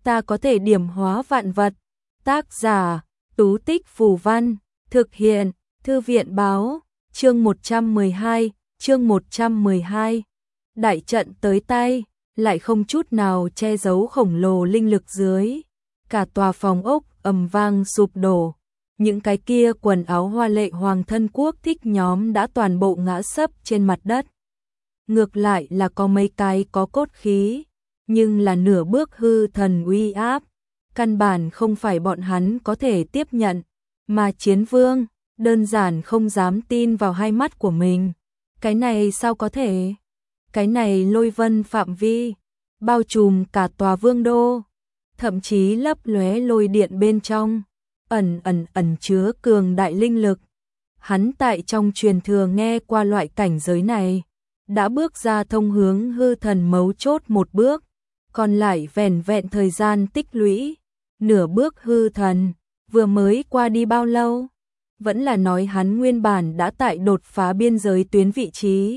ta có thể điểm hóa vạn vật. Tác giả, Tú Tích Phù Văn, thực hiện, Thư viện báo, chương 112. Đại trận tới tay, lại không chút nào che giấu khổng lồ linh lực dưới. Cả tòa phòng ốc ầm vang sụp đổ. Những cái kia quần áo hoa lệ hoàng thân quốc thích nhóm đã toàn bộ ngã sấp trên mặt đất. Ngược lại là có mấy cái có cốt khí, nhưng là nửa bước hư thần uy áp. Căn bản không phải bọn hắn có thể tiếp nhận, mà Chiến Vương đơn giản không dám tin vào hai mắt của mình. Cái này sao có thể? Cái này lôi vân phạm vi, bao trùm cả tòa vương đô, thậm chí lấp lóe lôi điện bên trong, ẩn chứa cường đại linh lực. Hắn tại trong truyền thừa nghe qua loại cảnh giới này, đã bước ra thông hướng hư thần mấu chốt một bước, còn lại vẻn vẹn thời gian tích lũy. Nửa bước hư thần, vừa mới qua đi bao lâu? Vẫn là nói hắn nguyên bản đã tại đột phá biên giới tuyến vị trí.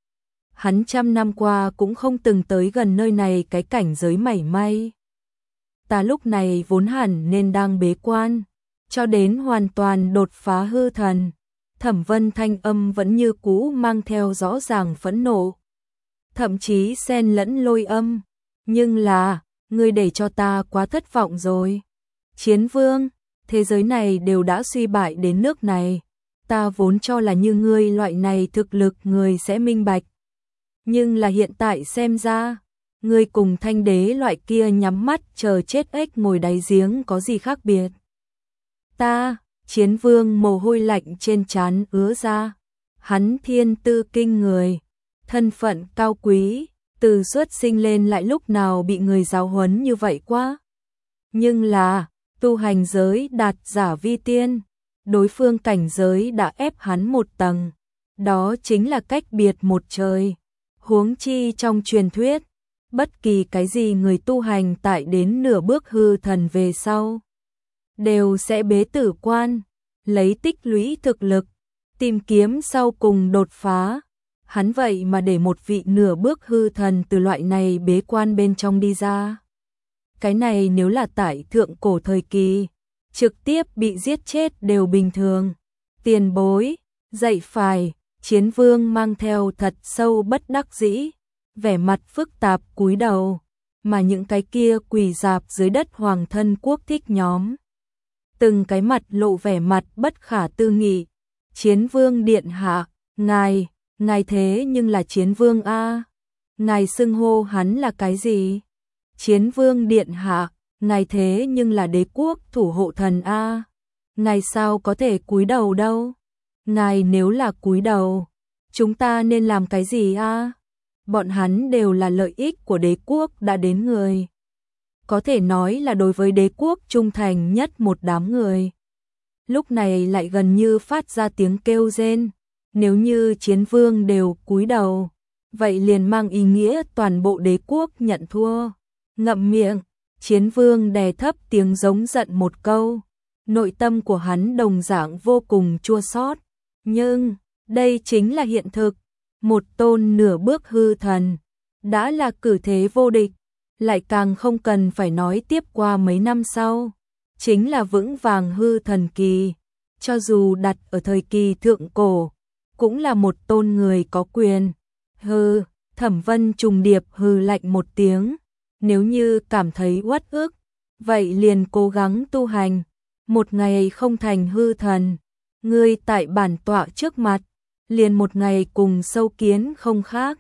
Hắn trăm năm qua cũng không từng tới gần nơi này cái cảnh giới mảy may. Ta lúc này vốn hẳn nên đang bế quan, cho đến hoàn toàn đột phá hư thần. Thẩm Vân thanh âm vẫn như cũ mang theo rõ ràng phẫn nộ, thậm chí xen lẫn lôi âm. Nhưng là, ngươi để cho ta quá thất vọng rồi. Chiến Vương, thế giới này đều đã suy bại đến nước này. Ta vốn cho là như ngươi loại này thực lực người sẽ minh bạch. Nhưng là hiện tại xem ra, ngươi cùng Thanh Đế loại kia nhắm mắt chờ chết ếch ngồi đáy giếng có gì khác biệt. Ta, Chiến Vương mồ hôi lạnh trên trán ứa ra. Hắn thiên tư kinh người, thân phận cao quý, từ xuất sinh lên lại lúc nào bị người giáo huấn như vậy quá. Nhưng là, tu hành giới đạt giả vi tiên, đối phương cảnh giới đã ép hắn một tầng, đó chính là cách biệt một trời. Huống chi trong truyền thuyết, bất kỳ cái gì người tu hành tại đến nửa bước hư thần về sau, đều sẽ bế tử quan, lấy tích lũy thực lực, tìm kiếm sau cùng đột phá. Hắn vậy mà để một vị nửa bước hư thần từ loại này bế quan bên trong đi ra. Cái này nếu là tại thượng cổ thời kỳ, trực tiếp bị giết chết đều bình thường. Tiền bối, dạy phải. Chiến Vương mang theo thật sâu bất đắc dĩ, vẻ mặt phức tạp cúi đầu, mà những cái kia quỳ rạp dưới đất hoàng thân quốc thích nhóm. Từng cái mặt lộ vẻ mặt bất khả tư nghị. Chiến Vương điện hạ, ngài thế nhưng là Chiến Vương a. Ngài xưng hô hắn là cái gì? Chiến Vương điện hạ, ngài thế nhưng là đế quốc thủ hộ thần a. Ngài sao có thể cúi đầu đâu? Ngài nếu là cúi đầu, chúng ta nên làm cái gì a? Bọn hắn đều là lợi ích của đế quốc đã đến người. Có thể nói là đối với đế quốc trung thành nhất một đám người. Lúc này lại gần như phát ra tiếng kêu rên. Nếu như Chiến Vương đều cúi đầu, vậy liền mang ý nghĩa toàn bộ đế quốc nhận thua. Ngậm miệng, Chiến Vương đè thấp tiếng giống giận một câu. Nội tâm của hắn đồng dạng vô cùng chua xót. Nhưng, đây chính là hiện thực. Một tôn nửa bước hư thần, đã là cử thế vô địch, lại càng không cần phải nói tiếp qua mấy năm sau. Chính là vững vàng hư thần kỳ, cho dù đặt ở thời kỳ thượng cổ, cũng là một tôn người có quyền. Hừ, Thẩm Vân trùng điệp hừ lạnh một tiếng, nếu như cảm thấy uất ức, vậy liền cố gắng tu hành, một ngày không thành hư thần, ngươi tại bản tọa trước mặt, liền một ngày cùng sâu kiến không khác.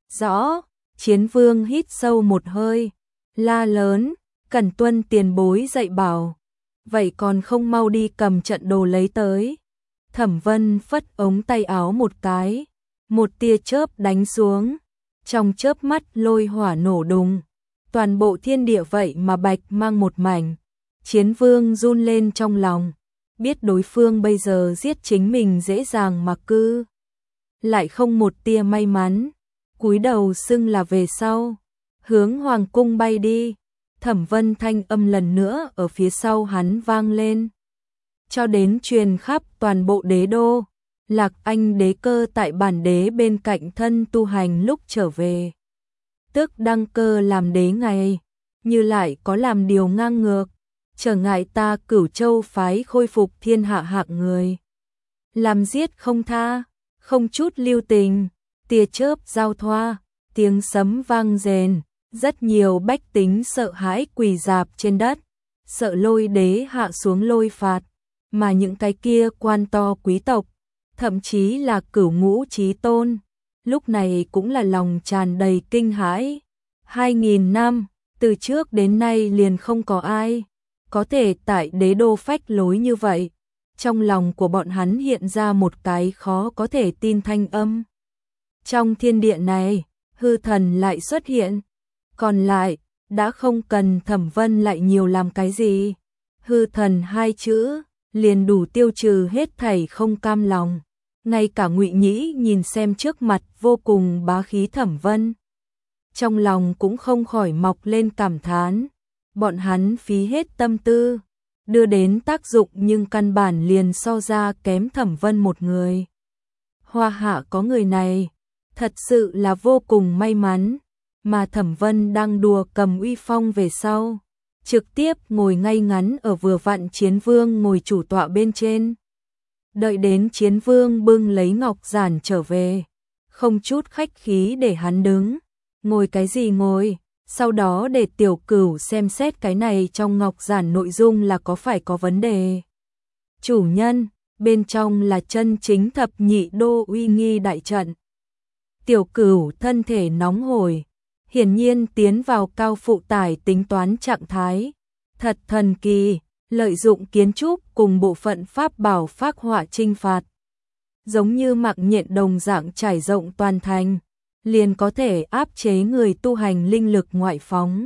Rõ, Chiến Vương hít sâu một hơi, la lớn, cẩn tuân tiền bối dạy bảo, vậy còn không mau đi cầm trận đồ lấy tới. Thẩm Vân phất ống tay áo một cái, một tia chớp đánh xuống, trong chớp mắt lôi hỏa nổ đùng, toàn bộ thiên địa vậy mà bạch mang một mảnh. Chiến Vương run lên trong lòng, biết đối phương bây giờ giết chính mình dễ dàng mà cư, lại không một tia may mắn, cúi đầu xưng là về sau, hướng hoàng cung bay đi. Thẩm Vân thanh âm lần nữa ở phía sau hắn vang lên, cho đến truyền khắp toàn bộ đế đô. Lạc Anh đế cơ tại bản đế bên cạnh thân tu hành lúc trở về, tức đăng cơ làm đế ngày, như lại có làm điều ngang ngược, trở ngại ta Cửu Châu phái khôi phục thiên hạ hạng người. Làm giết không tha, không chút lưu tình, tia chớp giao thoa, tiếng sấm vang rền, rất nhiều bách tính sợ hãi quỳ rạp trên đất, sợ Lôi đế hạ xuống lôi phạt, mà những cái kia quan to quý tộc, thậm chí là Cửu Ngũ Chí Tôn, lúc này cũng là lòng tràn đầy kinh hãi. 2000 năm, từ trước đến nay liền không có ai có thể tại đế đô phách lối như vậy. Trong lòng của bọn hắn hiện ra một cái khó có thể tin thanh âm. Trong thiên địa này, hư thần lại xuất hiện. Còn lại, đã không cần Thẩm Vân lại nhiều làm cái gì. Hư thần hai chữ, liền đủ tiêu trừ hết thảy không cam lòng. Ngay cả Ngụy Nhĩ nhìn xem trước mặt vô cùng bá khí Thẩm Vân, trong lòng cũng không khỏi mọc lên cảm thán. Bọn hắn phí hết tâm tư, đưa đến tác dụng nhưng căn bản liền so ra kém Thẩm Vân một người. Hoa hạ có người này, thật sự là vô cùng may mắn, mà Thẩm Vân đang đùa cầm uy phong về sau, trực tiếp ngồi ngay ngắn ở vừa vặn Chiến Vương ngồi chủ tọa bên trên. Đợi đến Chiến Vương bưng lấy ngọc giản trở về, không chút khách khí để hắn đứng. Ngồi cái gì ngồi, sau đó để Tiểu Cửu xem xét cái này trong ngọc giản nội dung là có phải có vấn đề. Chủ nhân, bên trong là chân chính thập nhị đô uy nghi đại trận. Tiểu Cửu thân thể nóng hổi, hiển nhiên tiến vào cao phụ tải tính toán trạng thái. Thật thần kỳ, lợi dụng kiến trúc cùng bộ phận pháp bảo phác họa trinh phạt. Giống như mạng nhện đồng dạng trải rộng toàn thành, liền có thể áp chế người tu hành linh lực ngoại phóng.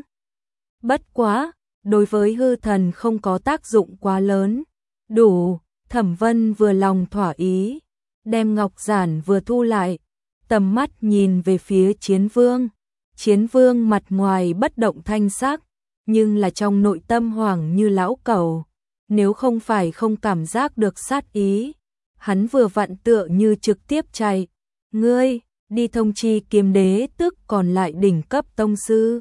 Bất quá, đối với hư thần không có tác dụng quá lớn. Đủ, Thẩm Vân vừa lòng thỏa ý, đem ngọc giản vừa thu lại, tầm mắt nhìn về phía Chiến Vương. Chiến Vương mặt ngoài bất động thanh sắc, nhưng là trong nội tâm hoảng như lão cẩu. Nếu không phải không cảm giác được sát ý, hắn vừa vặn tựa như trực tiếp chạy. Ngươi, đi thông chi Kiếm Đế tức còn lại đỉnh cấp tông sư.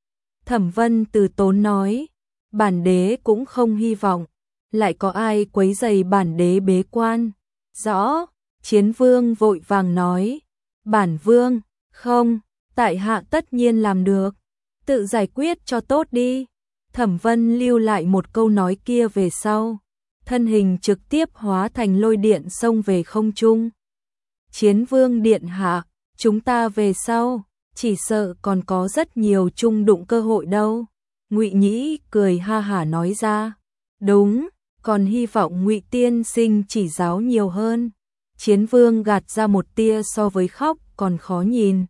Thẩm Vân từ tốn nói, bản đế cũng không hy vọng lại có ai quấy rầy bản đế bế quan. Rõ, Chiến Vương vội vàng nói, bản vương, không, tại hạ tất nhiên làm được, tự giải quyết cho tốt đi. Thẩm Vân lưu lại một câu nói kia về sau, thân hình trực tiếp hóa thành lôi điện xông về không trung. Chiến Vương điện hạ, chúng ta về sau, chỉ sợ còn có rất nhiều chung đụng cơ hội đâu. Ngụy Nhĩ cười ha hả nói ra, đúng, còn hy vọng Ngụy tiên sinh chỉ giáo nhiều hơn. Chiến Vương gạt ra một tia so với khóc còn khó nhìn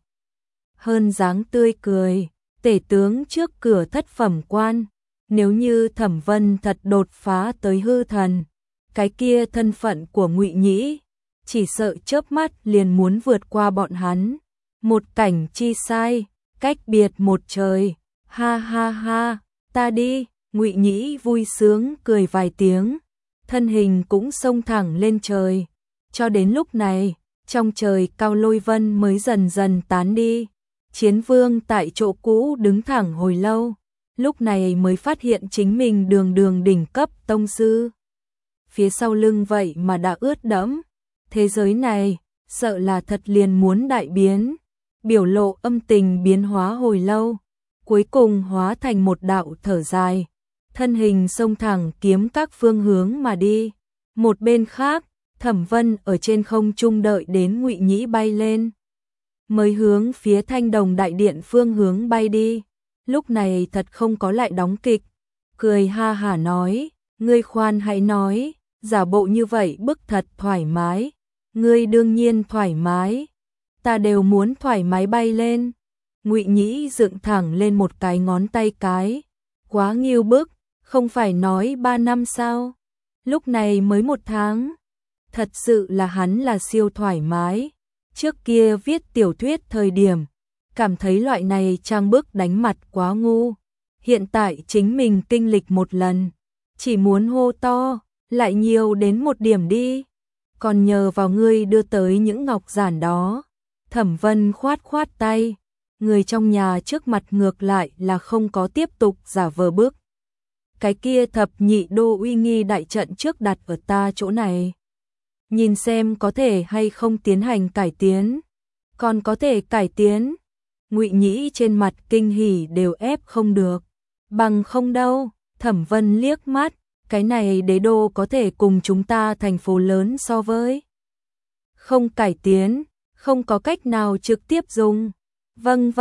hơn dáng tươi cười. Tể tướng trước cửa thất phẩm quan, nếu như Thẩm Vân thật đột phá tới hư thần, cái kia thân phận của Ngụy Nhĩ chỉ sợ chớp mắt liền muốn vượt qua bọn hắn. Một cảnh chi sai, cách biệt một trời. Ha ha ha, ta đi. Ngụy Nhĩ vui sướng cười vài tiếng, thân hình cũng xông thẳng lên trời. Cho đến lúc này, trong trời cao lôi vân mới dần dần tán đi. Chiến Vương tại chỗ cũ đứng thẳng hồi lâu, lúc này mới phát hiện chính mình đường đường đỉnh cấp tông sư. Phía sau lưng vậy mà đã ướt đẫm. Thế giới này, sợ là thật liền muốn đại biến. Biểu lộ âm tình biến hóa hồi lâu, cuối cùng hóa thành một đạo thở dài. Thân hình xông thẳng kiếm các phương hướng mà đi. Một bên khác, Thẩm Vân ở trên không trung đợi đến Ngụy Nhĩ bay lên, mới hướng phía Thanh Đồng đại điện phương hướng bay đi. Lúc này thật không có lại đóng kịch, cười ha hả nói, ngươi khoan hãy nói, giả bộ như vậy bức thật thoải mái. Ngươi đương nhiên thoải mái, ta đều muốn thoải mái bay lên. Ngụy Nhĩ dựng thẳng lên một cái ngón tay cái, quá nghiêu bức, không phải nói 3 năm sao, lúc này mới 1 tháng. Thật sự là hắn là siêu thoải mái. Trước kia viết tiểu thuyết thời điểm, cảm thấy loại này trang bức đánh mặt quá ngu. Hiện tại chính mình kinh lịch một lần, chỉ muốn hô to, lại nhiều đến 1 điểm đi. Còn nhờ vào ngươi đưa tới những ngọc giản đó. Thẩm Vân khoát khoát tay, người trong nhà trước mặt ngược lại là không có tiếp tục giả vờ bước. Cái kia thập nhị đô uy nghi đại trận trước đặt ở ta chỗ này. Nhìn xem có thể hay không tiến hành cải tiến. Còn có thể cải tiến. Ngụy Nhĩ trên mặt kinh hỉ đều ép không được. Bằng không đâu, Thẩm Vân liếc mắt, cái này đế đô có thể cùng chúng ta thành phố lớn so với. Không cải tiến, không có cách nào trực tiếp dùng. Vâng,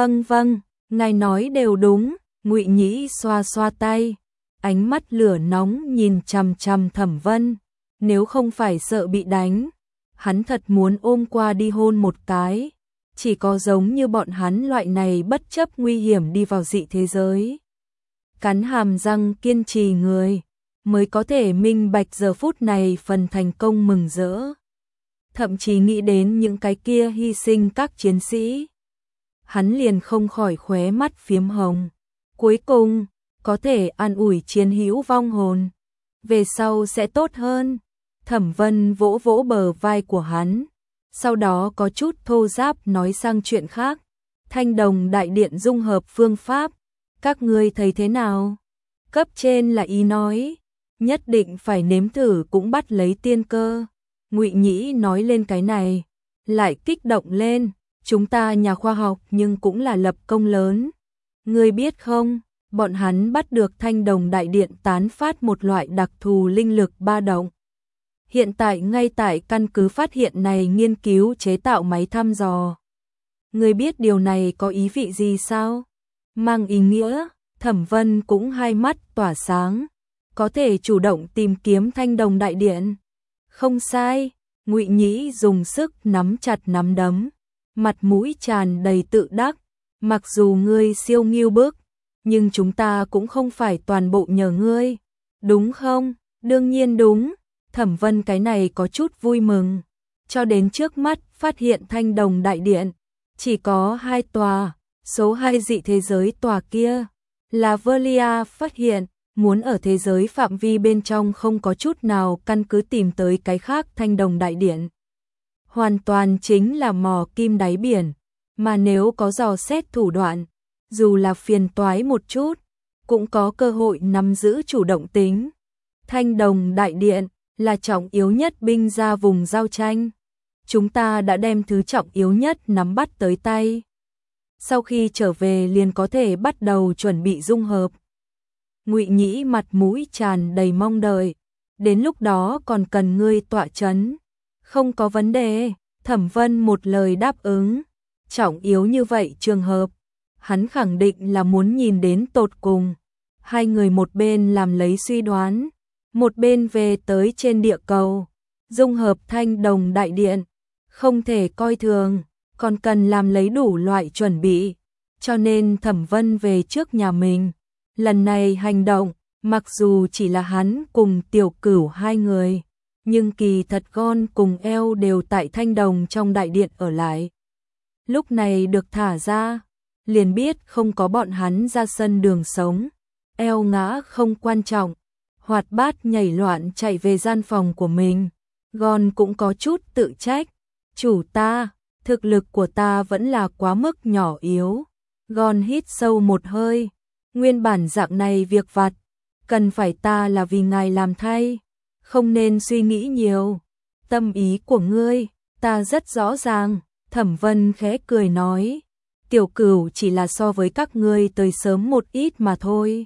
ngài nói đều đúng, Ngụy Nhĩ xoa xoa tay, ánh mắt lửa nóng nhìn chằm chằm Thẩm Vân, nếu không phải sợ bị đánh, hắn thật muốn ôm qua đi hôn một cái, chỉ có giống như bọn hắn loại này bất chấp nguy hiểm đi vào dị thế giới. Cắn hàm răng kiên trì người, mới có thể minh bạch giờ phút này phần thành công mừng rỡ. Thậm chí nghĩ đến những cái kia hy sinh các chiến sĩ. Hắn liền không khỏi khóe mắt phiếm hồng. Cuối cùng, có thể an ủi chiến hữu vong hồn. Về sau sẽ tốt hơn. Thẩm Vân vỗ vỗ bờ vai của hắn. Sau đó có chút thô giáp nói sang chuyện khác. Thanh Đồng đại điện dung hợp phương pháp. Các ngươi thấy thế nào? Cấp trên là ý nói. Nhất định phải nếm thử cũng bắt lấy tiên cơ. Ngụy Nhĩ nói lên cái này. Lại kích động lên. Chúng ta nhà khoa học nhưng cũng là lập công lớn. Ngươi biết không, bọn hắn bắt được Thanh Đồng đại điện tán phát một loại đặc thù linh lực ba động. Hiện tại ngay tại căn cứ phát hiện này nghiên cứu chế tạo máy thăm dò. Ngươi biết điều này có ý vị gì sao? Mang ý nghĩa, Thẩm Vân cũng hai mắt tỏa sáng. Có thể chủ động tìm kiếm Thanh Đồng đại điện. Không sai, Ngụy Nhĩ dùng sức nắm chặt nắm đấm. Mặt mũi tràn đầy tự đắc, mặc dù ngươi siêu nghiêu bức, nhưng chúng ta cũng không phải toàn bộ nhờ ngươi, đúng không? Đương nhiên đúng, Thẩm Vân cái này có chút vui mừng, cho đến trước mắt phát hiện Thanh Đồng đại điện, chỉ có 2 tòa, số 2 dị thế giới tòa kia, là Velia phát hiện, muốn ở thế giới phạm vi bên trong không có chút nào căn cứ tìm tới cái khác Thanh Đồng đại điện. Hoàn toàn chính là mò kim đáy biển, mà nếu có dò xét thủ đoạn, dù là phiền toái một chút, cũng có cơ hội nắm giữ chủ động tính. Thanh Đồng đại điện là trọng yếu nhất binh ra vùng giao tranh. Chúng ta đã đem thứ trọng yếu nhất nắm bắt tới tay. Sau khi trở về liền có thể bắt đầu chuẩn bị dung hợp. Ngụy Nhĩ mặt mũi tràn đầy mong đợi, đến lúc đó còn cần ngươi tọa chấn. Không có vấn đề, Thẩm Vân một lời đáp ứng. Trọng yếu như vậy trường hợp, hắn khẳng định là muốn nhìn đến tột cùng. Hai người một bên làm lấy suy đoán, một bên về tới trên địa cầu. Dung hợp Thanh Đồng đại điện, không thể coi thường, còn cần làm lấy đủ loại chuẩn bị. Cho nên Thẩm Vân về trước nhà mình. Lần này hành động, mặc dù chỉ là hắn cùng Tiểu Cửu hai người, nhưng kỳ thật Gon cùng eo đều tại Thanh Đồng trong đại điện ở lại. Lúc này được thả ra, liền biết không có bọn hắn ra sân đường sống. Eo ngã không quan trọng, hoạt bát nhảy loạn chạy về gian phòng của mình. Gon cũng có chút tự trách. Chủ ta, thực lực của ta vẫn là quá mức nhỏ yếu. Gon hít sâu một hơi. Nguyên bản dạng này việc vặt, cần phải ta là vì ngài làm thay. Không nên suy nghĩ nhiều. Tâm ý của ngươi, ta rất rõ ràng. Thẩm Vân khẽ cười nói. Tiểu Cửu chỉ là so với các ngươi tới sớm một ít mà thôi.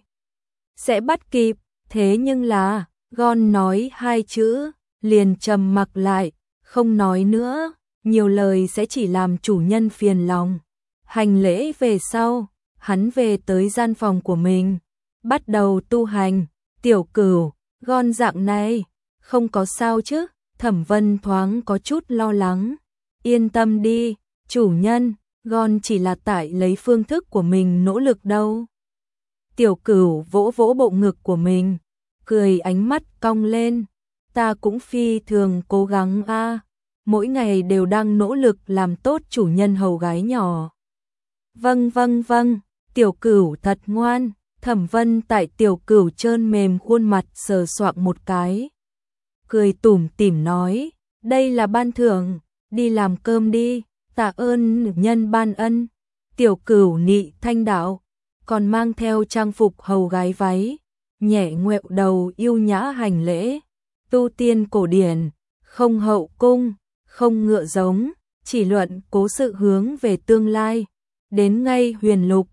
Sẽ bắt kịp, thế nhưng là, Gon nói 2 chữ, liền trầm mặc lại, không nói nữa, nhiều lời sẽ chỉ làm chủ nhân phiền lòng. Hành lễ về sau, hắn về tới gian phòng của mình, bắt đầu tu hành. Tiểu Cửu, Gon dạng này, không có sao chứ? Thẩm Vân thoáng có chút lo lắng. Yên tâm đi, chủ nhân, Gon chỉ là tại lấy phương thức của mình nỗ lực đâu. Tiểu Cửu vỗ vỗ bộ ngực của mình, cười ánh mắt cong lên. Ta cũng phi thường cố gắng a, mỗi ngày đều đang nỗ lực làm tốt chủ nhân hầu gái nhỏ. Vâng, Tiểu Cửu thật ngoan. Thẩm Vân tại Tiểu Cửu trơn mềm khuôn mặt sờ soạng một cái. Cười tủm tỉm nói, đây là ban thưởng, đi làm cơm đi, tạ ơn nhân ban ân. Tiểu Cửu nị thanh đạo, còn mang theo trang phục hầu gái váy, nhẹ ngoẹo đầu yêu nhã hành lễ, tu tiên cổ điển, không hậu cung, không ngựa giống, chỉ luận cố sự hướng về tương lai, đến ngay huyền lục,